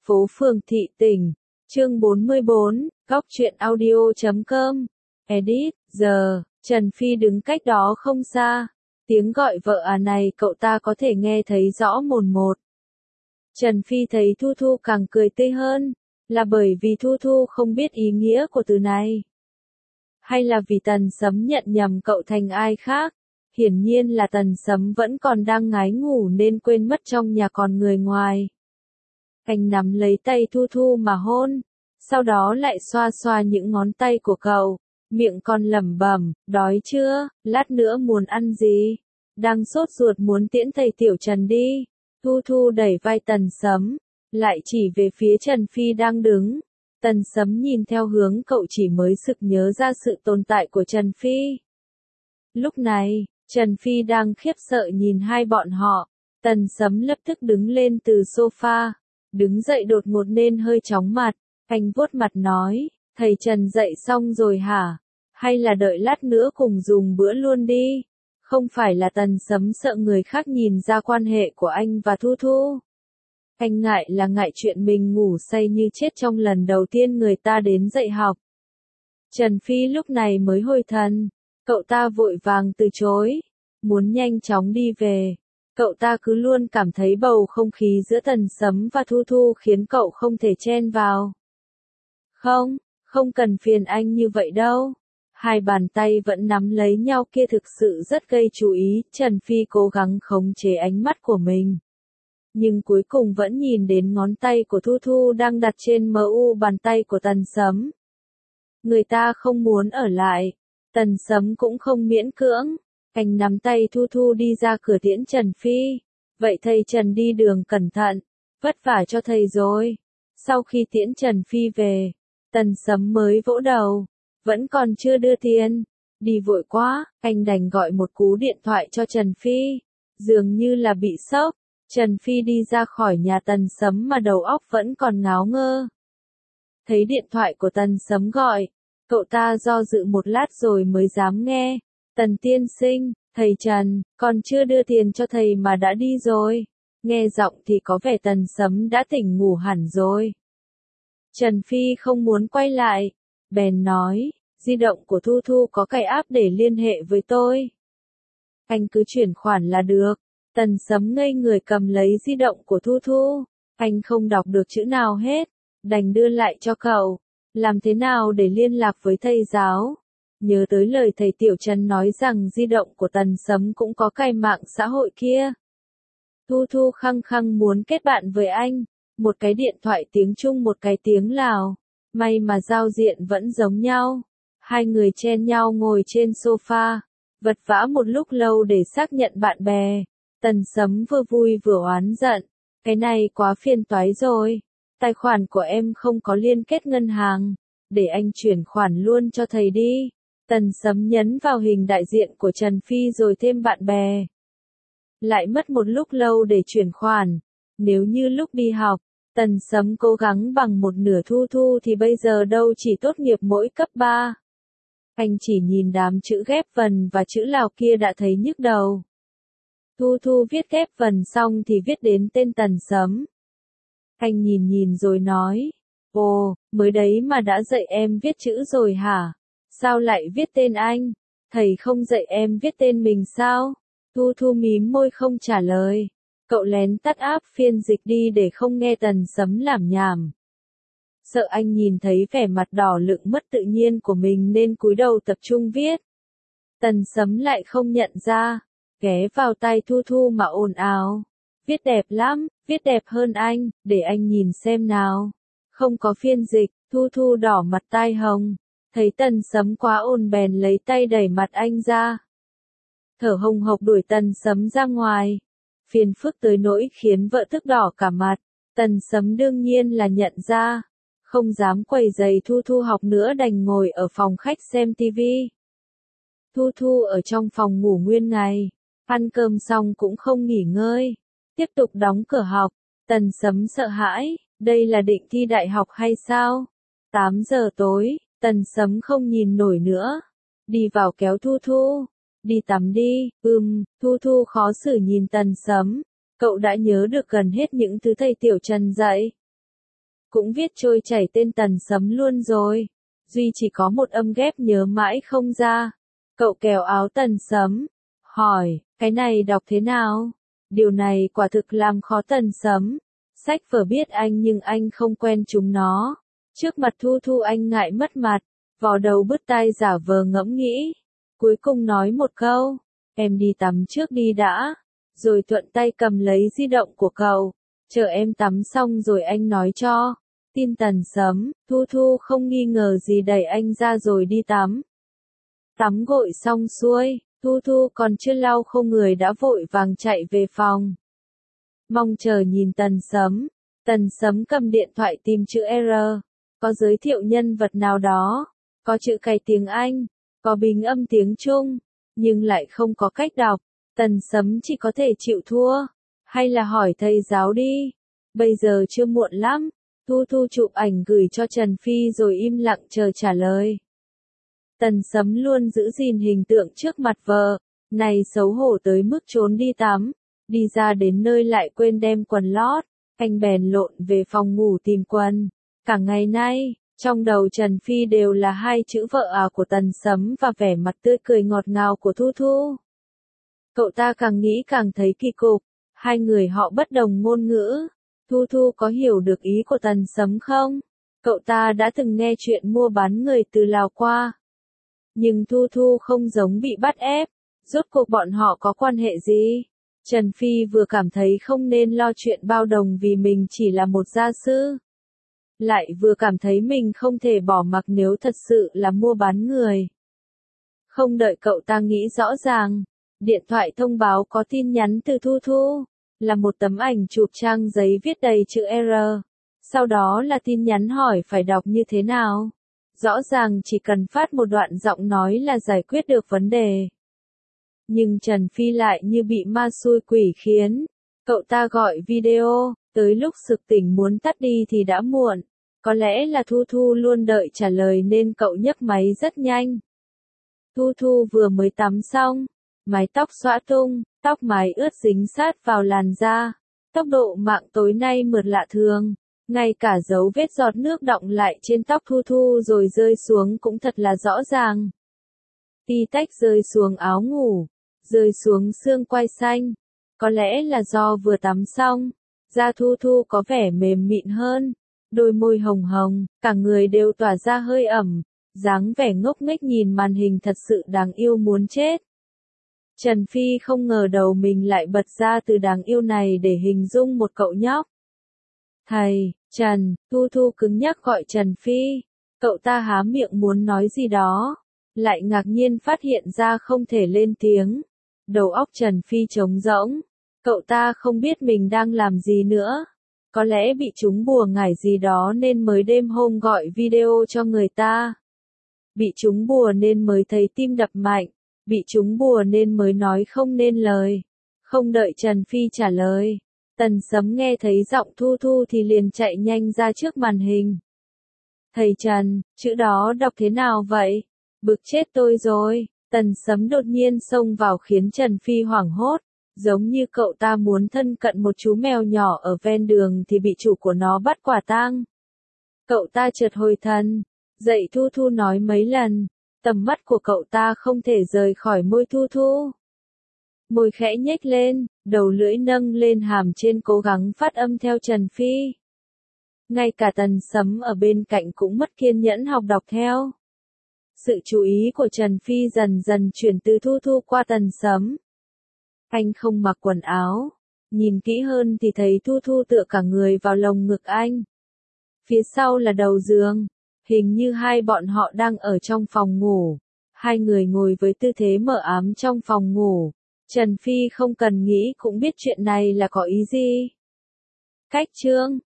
Phố phường thị tỉnh. Chương 44, góc truyện audio.com. Edit, giờ, Trần Phi đứng cách đó không xa. Tiếng gọi vợ à này cậu ta có thể nghe thấy rõ mồn một. Trần Phi thấy Thu Thu càng cười tươi hơn, là bởi vì Thu Thu không biết ý nghĩa của từ này. Hay là vì Tần Sấm nhận nhầm cậu thành ai khác? Hiển nhiên là Tần Sấm vẫn còn đang ngái ngủ nên quên mất trong nhà còn người ngoài. Anh nắm lấy tay Thu Thu mà hôn, sau đó lại xoa xoa những ngón tay của cậu, miệng còn lẩm bẩm, đói chưa, lát nữa muốn ăn gì? Đang sốt ruột muốn tiễn thầy Tiểu Trần đi. Thu Thu đẩy vai Tần Sấm, lại chỉ về phía Trần Phi đang đứng. Tần Sấm nhìn theo hướng cậu chỉ mới sực nhớ ra sự tồn tại của Trần Phi. Lúc này, Trần Phi đang khiếp sợ nhìn hai bọn họ. Tần Sấm lập tức đứng lên từ sofa, đứng dậy đột ngột nên hơi chóng mặt. Anh vuốt mặt nói, thầy Trần dậy xong rồi hả? Hay là đợi lát nữa cùng dùng bữa luôn đi? Không phải là Tần Sấm sợ người khác nhìn ra quan hệ của anh và Thu Thu. Anh ngại là ngại chuyện mình ngủ say như chết trong lần đầu tiên người ta đến dạy học. Trần Phi lúc này mới hồi thần, cậu ta vội vàng từ chối, muốn nhanh chóng đi về. Cậu ta cứ luôn cảm thấy bầu không khí giữa Tần Sấm và Thu Thu khiến cậu không thể chen vào. Không cần phiền anh như vậy đâu. Hai bàn tay vẫn nắm lấy nhau kia thực sự rất gây chú ý, Trần Phi cố gắng khống chế ánh mắt của mình. Nhưng cuối cùng vẫn nhìn đến ngón tay của Thu Thu đang đặt trên mu bàn tay của Tần Sấm. Người ta không muốn ở lại, Tần Sấm cũng không miễn cưỡng. Anh nắm tay Thu Thu đi ra cửa tiễn Trần Phi. Vậy thầy Trần đi đường cẩn thận, vất vả cho thầy rồi. Sau khi tiễn Trần Phi về, Tần Sấm mới vỗ đầu, vẫn còn chưa đưa tiền. Đi vội quá, anh đành gọi một cú điện thoại cho Trần Phi. Dường như là bị sốc, Trần Phi đi ra khỏi nhà Tần Sấm mà đầu óc vẫn còn ngáo ngơ. Thấy điện thoại của Tần Sấm gọi, cậu ta do dự một lát rồi mới dám nghe. Tần tiên sinh, thầy Trần, còn chưa đưa tiền cho thầy mà đã đi rồi. Nghe giọng thì có vẻ Tần Sấm đã tỉnh ngủ hẳn rồi. Trần Phi không muốn quay lại, bèn nói, di động của Thu Thu có cài app để liên hệ với tôi. Anh cứ chuyển khoản là được. Tần Sấm ngây người cầm lấy di động của Thu Thu. Anh không đọc được chữ nào hết, đành đưa lại cho cậu. Làm thế nào để liên lạc với thầy giáo? Nhớ tới lời thầy Tiểu Trần nói rằng di động của Tần Sấm cũng có cài mạng xã hội kia. Thu Thu khăng khăng muốn kết bạn với anh. Một cái điện thoại tiếng Trung một cái tiếng Lào. May mà giao diện vẫn giống nhau. Hai người chen nhau ngồi trên sofa, vật vã một lúc lâu để xác nhận bạn bè. Tần Sấm vừa vui vừa oán giận. Cái này quá phiền toái rồi. Tài khoản của em không có liên kết ngân hàng. Để anh chuyển khoản luôn cho thầy đi. Tần Sấm nhấn vào hình đại diện của Trần Phi rồi thêm bạn bè. Lại mất một lúc lâu để chuyển khoản. Nếu như lúc đi học, Tần Sấm cố gắng bằng một nửa Thu Thu thì bây giờ đâu chỉ tốt nghiệp mỗi cấp 3. Anh chỉ nhìn đám chữ ghép vần và chữ Lào kia đã thấy nhức đầu. Thu Thu viết ghép vần xong thì viết đến tên Tần Sấm. Anh nhìn rồi nói, ồ, mới đấy mà đã dạy em viết chữ rồi hả? Sao lại viết tên anh? Thầy không dạy em viết tên mình sao? Thu Thu mím môi không trả lời. Cậu lén tắt app phiên dịch đi để không nghe Tần Sấm lảm nhảm. Sợ anh nhìn thấy vẻ mặt đỏ lựng mất tự nhiên của mình nên cúi đầu tập trung viết. Tần Sấm lại không nhận ra, ghé vào tai Thu Thu mà ồn ào. Viết đẹp lắm, viết đẹp hơn anh, để anh nhìn xem nào. Không có phiên dịch, Thu Thu đỏ mặt tai hồng. Thấy Tần Sấm quá ồn bèn lấy tay đẩy mặt anh ra. Thở hồng hộc đuổi Tần Sấm ra ngoài. Phiền phức tới nỗi khiến vợ tức đỏ cả mặt. Tần Sấm đương nhiên là nhận ra. Không dám quấy rầy Thu Thu học nữa đành ngồi ở phòng khách xem tivi. Thu Thu ở trong phòng ngủ nguyên ngày. Ăn cơm xong cũng không nghỉ ngơi. Tiếp tục đóng cửa học. Tần Sấm sợ hãi. Đây là định thi đại học hay sao? 8 giờ tối. Tần Sấm không nhìn nổi nữa. Đi vào kéo Thu Thu. Đi tắm đi. Thu Thu khó xử nhìn Tần Sấm. Cậu đã nhớ được gần hết những thứ thầy Tiểu Trần dạy. cũng viết trôi chảy tên Tần Sấm luôn rồi. Duy chỉ có một âm ghép nhớ mãi không ra. Cậu kéo áo Tần Sấm, hỏi, cái này đọc thế nào? Điều này quả thực làm khó Tần Sấm. Sách vở biết anh nhưng anh không quen chúng nó. Trước mặt Thu Thu anh ngại mất mặt, vò đầu bứt tai giả vờ ngẫm nghĩ. Cuối cùng nói một câu, em đi tắm trước đi đã. Rồi thuận tay cầm lấy di động của cậu. Chờ em tắm xong rồi anh nói cho. Tin Tần Sấm, Thu Thu không nghi ngờ gì đẩy anh ra rồi đi tắm. Tắm gội xong xuôi, Thu Thu còn chưa lau khô người đã vội vàng chạy về phòng. Mong chờ nhìn Tần Sấm. Tần Sấm cầm điện thoại tìm chữ R. Có giới thiệu nhân vật nào đó. Có chữ cái tiếng Anh. Có bình âm tiếng Trung. Nhưng lại không có cách đọc. Tần Sấm chỉ có thể chịu thua. Hay là hỏi thầy giáo đi. Bây giờ chưa muộn lắm. Thu Thu chụp ảnh gửi cho Trần Phi rồi im lặng chờ trả lời. Tần Sấm luôn giữ gìn hình tượng trước mặt vợ. Này xấu hổ tới mức trốn đi tắm. Đi ra đến nơi lại quên đem quần lót. Anh bèn lộn về phòng ngủ tìm quần. Cả ngày nay, trong đầu Trần Phi đều là hai chữ vợ à của Tần Sấm và vẻ mặt tươi cười ngọt ngào của Thu Thu. Cậu ta càng nghĩ càng thấy kỳ cục. Hai người họ bất đồng ngôn ngữ. Thu Thu có hiểu được ý của Tần Sấm không? Cậu ta đã từng nghe chuyện mua bán người từ Lào qua. Nhưng Thu Thu không giống bị bắt ép. Rốt cuộc bọn họ có quan hệ gì? Trần Phi vừa cảm thấy không nên lo chuyện bao đồng vì mình chỉ là một gia sư. Lại vừa cảm thấy mình không thể bỏ mặc nếu thật sự là mua bán người. Không đợi cậu ta nghĩ rõ ràng. Điện thoại thông báo có tin nhắn từ Thu Thu. Là một tấm ảnh chụp trang giấy viết đầy chữ R. Sau đó là tin nhắn hỏi phải đọc như thế nào. Rõ ràng chỉ cần phát một đoạn giọng nói là giải quyết được vấn đề. Nhưng Trần Phi lại như bị ma xui quỷ khiến. Cậu ta gọi video, tới lúc sực tỉnh muốn tắt đi thì đã muộn. Có lẽ là Thu Thu luôn đợi trả lời nên cậu nhấc máy rất nhanh. Thu Thu vừa mới tắm xong, mái tóc xõa tung, tóc mái ướt dính sát vào làn da. Tốc độ mạng tối nay mượt lạ thường. Ngay cả dấu vết giọt nước đọng lại trên tóc Thu Thu rồi rơi xuống cũng thật là rõ ràng. Tí tách rơi xuống áo ngủ, rơi xuống xương quai xanh. Có lẽ là do vừa tắm xong, da Thu Thu có vẻ mềm mịn hơn. Đôi môi hồng hồng, cả người đều tỏa ra hơi ẩm. Dáng vẻ ngốc nghếch nhìn màn hình thật sự đáng yêu muốn chết. Trần Phi không ngờ đầu mình lại bật ra từ đáng yêu này để hình dung một cậu nhóc. Thầy, Trần, Thu Thu cứng nhắc gọi Trần Phi. Cậu ta há miệng muốn nói gì đó. Lại ngạc nhiên phát hiện ra không thể lên tiếng. Đầu óc Trần Phi trống rỗng. Cậu ta không biết mình đang làm gì nữa. Có lẽ bị trúng bùa ngải gì đó nên mới đêm hôm gọi video cho người ta. Bị trúng bùa nên mới thấy tim đập mạnh. Bị trúng bùa nên mới nói không nên lời. Không đợi Trần Phi trả lời. Tần Sấm nghe thấy giọng Thu Thu thì liền chạy nhanh ra trước màn hình. Thầy Trần, chữ đó đọc thế nào vậy? Bực chết tôi rồi. Tần Sấm đột nhiên xông vào khiến Trần Phi hoảng hốt. Giống như cậu ta muốn thân cận một chú mèo nhỏ ở ven đường thì bị chủ của nó bắt quả tang. Cậu ta chợt hồi thần. Dậy Thu Thu nói mấy lần. Tầm mắt của cậu ta không thể rời khỏi môi Thu Thu. Môi khẽ nhếch lên, đầu lưỡi nâng lên hàm trên cố gắng phát âm theo Trần Phi. Ngay cả Tần Sấm ở bên cạnh cũng mất kiên nhẫn học đọc theo. Sự chú ý của Trần Phi dần dần chuyển từ Thu Thu qua Tần Sấm. Anh không mặc quần áo. Nhìn kỹ hơn thì thấy Thu Thu tựa cả người vào lồng ngực anh. Phía sau là đầu giường. Hình như hai bọn họ đang ở trong phòng ngủ. Hai người ngồi với tư thế mờ ám trong phòng ngủ. Trần Phi không cần nghĩ cũng biết chuyện này là có ý gì. Cách chương